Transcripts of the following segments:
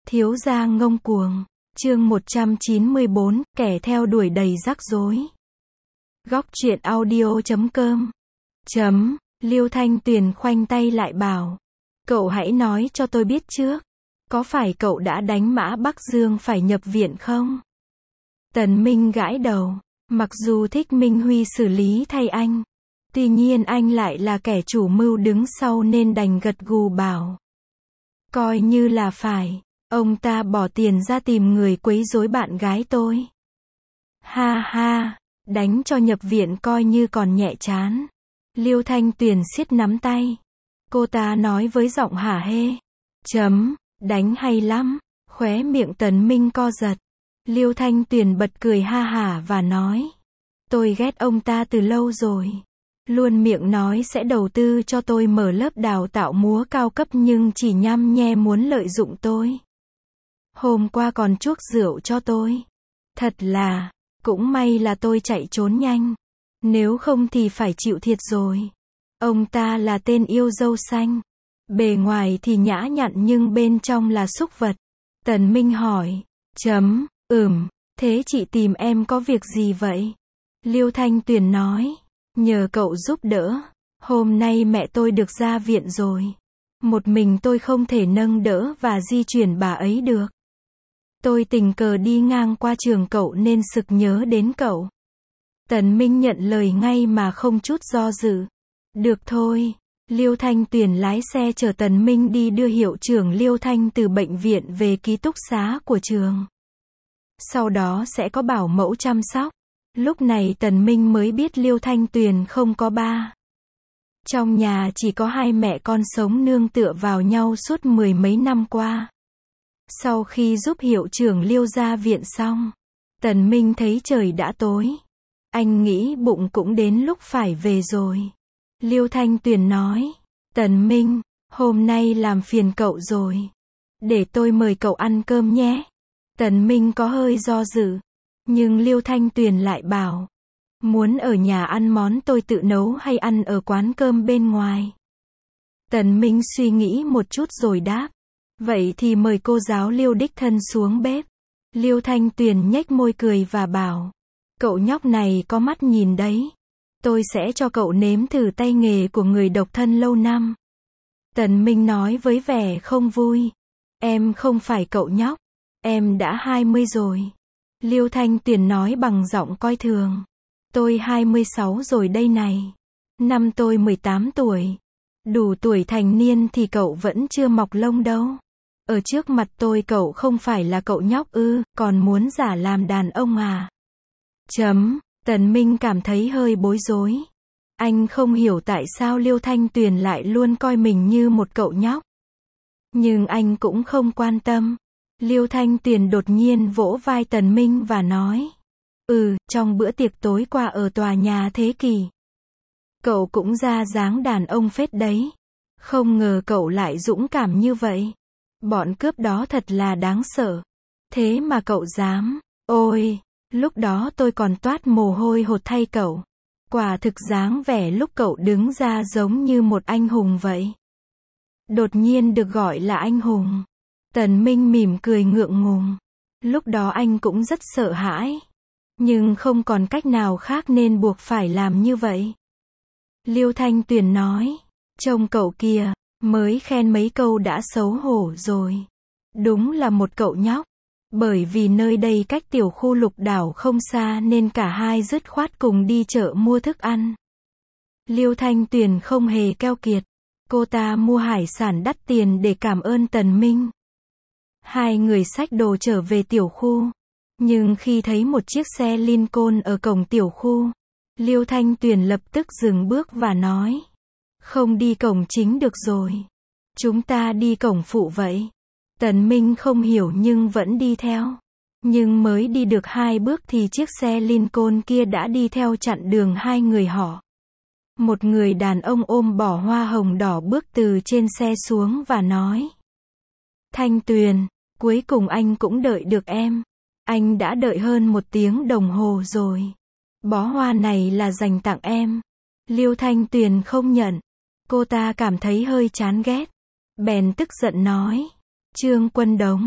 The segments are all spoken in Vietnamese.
Thiếu gia ngông cuồng. Chương 194, kẻ theo đuổi đầy rắc rối. Góc truyện audio.com. Liêu Thanh Tuyền khoanh tay lại bảo. Cậu hãy nói cho tôi biết trước. Có phải cậu đã đánh Mã Bắc Dương phải nhập viện không? Tần Minh gãi đầu. Mặc dù thích Minh Huy xử lý thay anh. Tuy nhiên anh lại là kẻ chủ mưu đứng sau nên đành gật gù bảo. Coi như là phải. Ông ta bỏ tiền ra tìm người quấy rối bạn gái tôi. Ha ha, đánh cho nhập viện coi như còn nhẹ chán. Liêu Thanh Tuyền siết nắm tay. Cô ta nói với giọng hả hê. Đánh hay lắm. Khóe miệng Tần Minh co giật. Liêu Thanh Tuyền bật cười ha hả và nói. Tôi ghét ông ta từ lâu rồi. Luôn miệng nói sẽ đầu tư cho tôi mở lớp đào tạo múa cao cấp nhưng chỉ nhăm nhe muốn lợi dụng tôi. Hôm qua còn chuốc rượu cho tôi. Thật là, cũng may là tôi chạy trốn nhanh. Nếu không thì phải chịu thiệt rồi. Ông ta là tên yêu dâu xanh. Bề ngoài thì nhã nhặn nhưng bên trong là súc vật. Tần Minh hỏi. Thế chị tìm em có việc gì vậy? Liêu Thanh Tuyền nói. Nhờ cậu giúp đỡ. Hôm nay mẹ tôi được ra viện rồi. Một mình tôi không thể nâng đỡ và di chuyển bà ấy được. Tôi tình cờ đi ngang qua trường cậu nên sực nhớ đến cậu. Tần Minh nhận lời ngay mà không chút do dự. Được thôi. Liêu Thanh Tuyền lái xe chở Tần Minh đi đưa hiệu trưởng Liêu Thanh từ bệnh viện về ký túc xá của trường. Sau đó sẽ có bảo mẫu chăm sóc. Lúc này Tần Minh mới biết Liêu Thanh Tuyền không có ba. Trong nhà chỉ có hai mẹ con sống nương tựa vào nhau suốt mười mấy năm qua. Sau khi giúp hiệu trưởng Liêu ra viện xong, Tần Minh thấy trời đã tối. Anh nghĩ bụng cũng đến lúc phải về rồi. Liêu Thanh Tuyền nói, Tần Minh, hôm nay làm phiền cậu rồi. Để tôi mời cậu ăn cơm nhé. Tần Minh có hơi do dự. Nhưng Liêu Thanh Tuyền lại bảo, muốn ở nhà ăn món tôi tự nấu hay ăn ở quán cơm bên ngoài? Tần Minh suy nghĩ một chút rồi đáp, vậy thì mời cô giáo Liêu đích thân xuống bếp. Liêu Thanh Tuyền nhếch môi cười và bảo, cậu nhóc này có mắt nhìn đấy. Tôi sẽ cho cậu nếm thử tay nghề của người độc thân lâu năm. Tần Minh nói với vẻ không vui, em không phải cậu nhóc, em đã 20 rồi. Liêu Thanh Tuyền nói bằng giọng coi thường. Tôi 26 rồi đây này. Năm tôi 18 tuổi. Đủ tuổi thành niên thì cậu vẫn chưa mọc lông đâu. Ở trước mặt tôi cậu không phải là cậu nhóc ư, còn muốn giả làm đàn ông à? Tần Minh cảm thấy hơi bối rối. Anh không hiểu tại sao Liêu Thanh Tuyền lại luôn coi mình như một cậu nhóc. Nhưng anh cũng không quan tâm. Liêu Thanh Tuyền đột nhiên vỗ vai Tần Minh và nói. Trong bữa tiệc tối qua ở tòa nhà Thế Kỷ. Cậu cũng ra dáng đàn ông phết đấy. Không ngờ cậu lại dũng cảm như vậy. Bọn cướp đó thật là đáng sợ. Thế mà cậu dám. Ôi, lúc đó tôi còn toát mồ hôi hột thay cậu. Quả thực dáng vẻ lúc cậu đứng ra giống như một anh hùng vậy. Đột nhiên được gọi là anh hùng. Tần Minh mỉm cười ngượng ngùng. Lúc đó anh cũng rất sợ hãi. Nhưng không còn cách nào khác nên buộc phải làm như vậy. Liêu Thanh Tuyền nói. Trông cậu kìa, mới khen mấy câu đã xấu hổ rồi. Đúng là một cậu nhóc. Bởi vì nơi đây cách tiểu khu Lục Đảo không xa nên cả hai dứt khoát cùng đi chợ mua thức ăn. Liêu Thanh Tuyền không hề keo kiệt. Cô ta mua hải sản đắt tiền để cảm ơn Tần Minh. Hai người xách đồ trở về tiểu khu. Nhưng khi thấy một chiếc xe Lincoln ở cổng tiểu khu, Liêu Thanh Tuyền lập tức dừng bước và nói. Không đi cổng chính được rồi. Chúng ta đi cổng phụ vậy. Tần Minh không hiểu nhưng vẫn đi theo. Nhưng mới đi được 2 bước thì chiếc xe Lincoln kia đã đi theo chặn đường hai người họ. Một người đàn ông ôm bó hoa hồng đỏ bước từ trên xe xuống và nói. Thanh Tuyền, cuối cùng anh cũng đợi được em. Anh đã đợi hơn 1 tiếng đồng hồ rồi. Bó hoa này là dành tặng em. Liêu Thanh Tuyền không nhận. Cô ta cảm thấy hơi chán ghét. Bèn tức giận nói. Trương Quân Đống,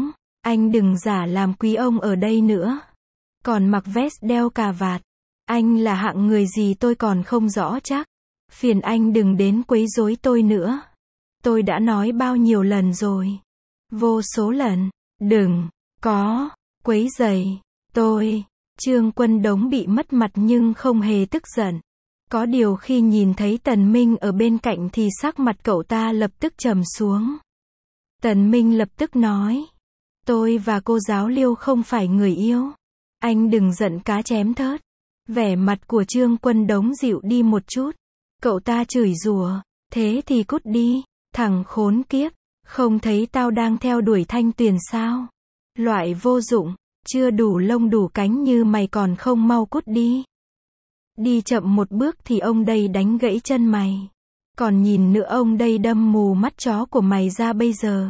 Anh đừng giả làm quý ông ở đây nữa. Còn mặc vest đeo cà vạt. Anh là hạng người gì tôi còn không rõ chắc. Phiền anh đừng đến quấy rối tôi nữa. Tôi đã nói bao nhiêu lần rồi. Vô số lần. Đừng có quấy rầy tôi. Trương Quân Đống bị mất mặt nhưng không hề tức giận. Có điều khi nhìn thấy Tần Minh ở bên cạnh thì sắc mặt cậu ta lập tức trầm xuống. Tần Minh lập tức nói. Tôi và cô giáo Liêu không phải người yêu. Anh đừng giận cá chém thớt. Vẻ mặt của Trương Quân Đống dịu đi một chút. Cậu ta chửi rủa. Thế thì cút đi. Thằng khốn kiếp. Không thấy tao đang theo đuổi Thanh Tuyền sao? Loại vô dụng. Chưa đủ lông đủ cánh như mày còn không mau cút đi. Đi chậm một bước thì ông đây đánh gãy chân mày. Còn nhìn nữa ông đây đâm mù mắt chó của mày ra bây giờ.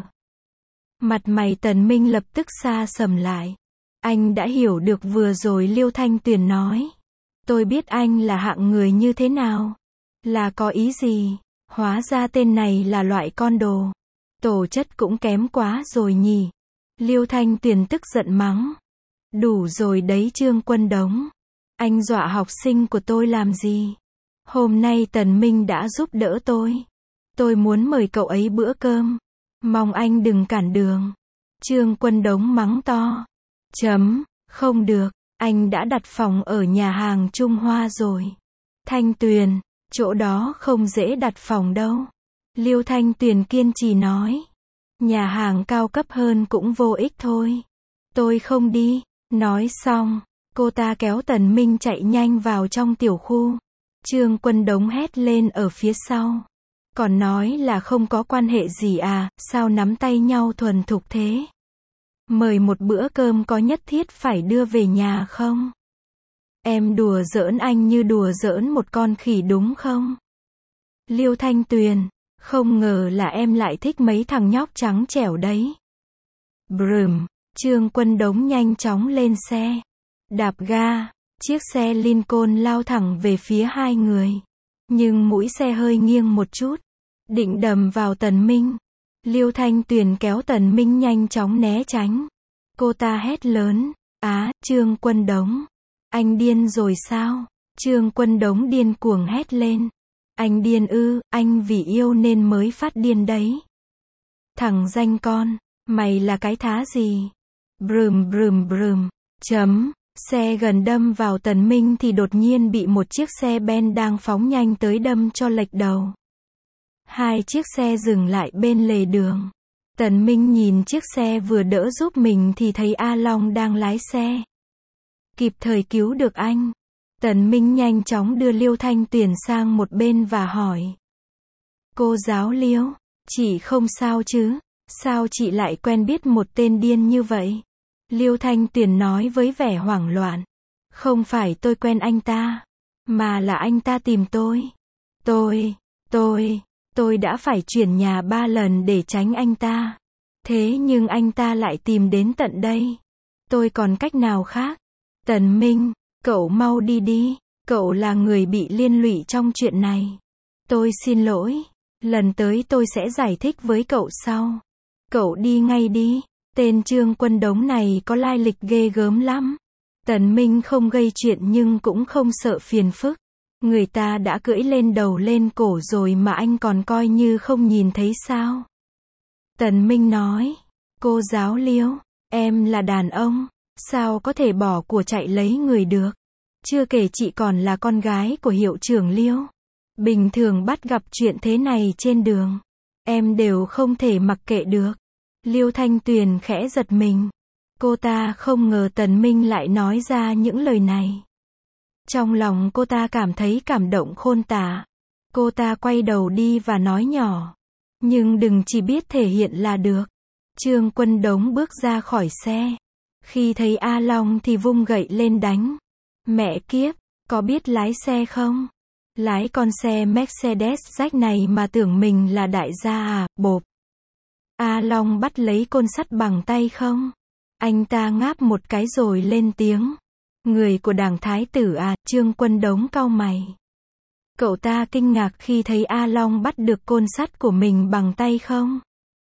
Mặt mày Tần Minh lập tức xa sầm lại. Anh đã hiểu được vừa rồi Liêu Thanh Tuyền nói. Tôi biết anh là hạng người như thế nào. Là có ý gì? Hóa ra tên này là loại con đồ. Tổ chất cũng kém quá rồi nhỉ. Liêu Thanh Tuyền tức giận mắng. Đủ rồi đấy Trương Quân Đống. Anh dọa học sinh của tôi làm gì? Hôm nay Tần Minh đã giúp đỡ tôi. Tôi muốn mời cậu ấy bữa cơm. Mong anh đừng cản đường. Trương Quân Đống mắng to. Không được, anh đã đặt phòng ở nhà hàng Trung Hoa rồi. Thanh Tuyền, chỗ đó không dễ đặt phòng đâu. Liêu Thanh Tuyền kiên trì nói. Nhà hàng cao cấp hơn cũng vô ích thôi. Tôi không đi. Nói xong, cô ta kéo Tần Minh chạy nhanh vào trong tiểu khu. Trương Quân Đống hét lên ở phía sau. Còn nói là không có quan hệ gì à, sao nắm tay nhau thuần thục thế? Mời một bữa cơm có nhất thiết phải đưa về nhà không? Em đùa giỡn anh như đùa giỡn một con khỉ đúng không? Liêu Thanh Tuyền, không ngờ là em lại thích mấy thằng nhóc trắng trẻo đấy. Brừm, Trương Quân Đống nhanh chóng lên xe. Đạp ga, chiếc xe Lincoln lao thẳng về phía hai người. Nhưng mũi xe hơi nghiêng một chút. Định đâm vào Tần Minh. Liêu Thanh Tuyền kéo Tần Minh nhanh chóng né tránh. Cô ta hét lớn. Trương Quân Đống. Anh điên rồi sao? Trương Quân Đống điên cuồng hét lên. Anh điên ư, anh vì yêu nên mới phát điên đấy. Thằng danh con, mày là cái thá gì? Brừm brừm brừm. Xe gần đâm vào Tần Minh thì đột nhiên bị một chiếc xe Ben đang phóng nhanh tới đâm cho lệch đầu. Hai chiếc xe dừng lại bên lề đường. Tần Minh nhìn chiếc xe vừa đỡ giúp mình thì thấy A Long đang lái xe. Kịp thời cứu được anh. Tần Minh nhanh chóng đưa Liêu Thanh Tuyền sang một bên và hỏi. Cô giáo Liêu, chị không sao chứ? Sao chị lại quen biết một tên điên như vậy? Liêu Thanh Tuyền nói với vẻ hoảng loạn. Không phải tôi quen anh ta, mà là anh ta tìm tôi. Tôi đã phải chuyển nhà 3 lần để tránh anh ta. Thế nhưng anh ta lại tìm đến tận đây. Tôi còn cách nào khác? Tần Minh, cậu mau đi đi. Cậu là người bị liên lụy trong chuyện này. Tôi xin lỗi. Lần tới tôi sẽ giải thích với cậu sau. Cậu đi ngay đi. Tên Trương Quân Đống này có lai lịch ghê gớm lắm. Tần Minh không gây chuyện nhưng cũng không sợ phiền phức. Người ta đã cưỡi lên đầu lên cổ rồi mà anh còn coi như không nhìn thấy sao? Tần Minh nói. Cô giáo Liêu, em là đàn ông. Sao có thể bỏ của chạy lấy người được? Chưa kể chị còn là con gái của hiệu trưởng Liêu. Bình thường bắt gặp chuyện thế này trên đường. Em đều không thể mặc kệ được. Liêu Thanh Tuyền khẽ giật mình. Cô ta không ngờ Tần Minh lại nói ra những lời này. Trong lòng cô ta cảm thấy cảm động khôn tả. Cô ta quay đầu đi và nói nhỏ. Nhưng đừng chỉ biết thể hiện là được. Trương Quân Đống bước ra khỏi xe. Khi thấy A Long thì vung gậy lên đánh. Mẹ kiếp, có biết lái xe không? Lái con xe Mercedes rách này mà tưởng mình là đại gia à, bộp. A Long bắt lấy côn sắt bằng tay không? Anh ta ngáp một cái rồi lên tiếng. Người của Đảng Thái tử à? Trương Quân Đống cau mày. Cậu ta kinh ngạc khi thấy A Long bắt được côn sắt của mình bằng tay không?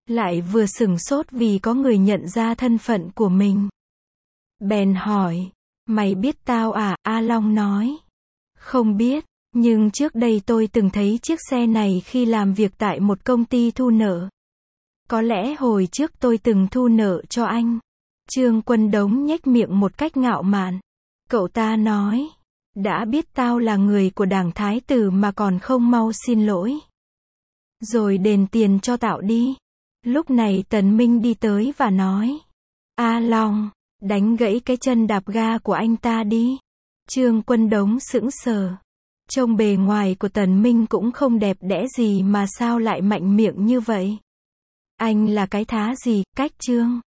lại vừa sửng sốt vì có người nhận ra thân phận của mình. Bèn hỏi, mày biết tao à? A Long nói, không biết, nhưng trước đây tôi từng thấy chiếc xe này khi làm việc tại một công ty thu nợ. Có lẽ hồi trước tôi từng thu nợ cho anh. Trương Quân Đống nhếch miệng một cách ngạo mạn. Cậu ta nói, đã biết tao là người của Đảng Thái Tử mà còn không mau xin lỗi. Rồi đền tiền cho tao đi. Lúc này Tần Minh đi tới và nói, A Long, đánh gãy cái chân đạp ga của anh ta đi. Trương Quân Đống sững sờ. Trông bề ngoài của Tần Minh cũng không đẹp đẽ gì mà sao lại mạnh miệng như vậy? Anh là cái thá gì, cách Trương?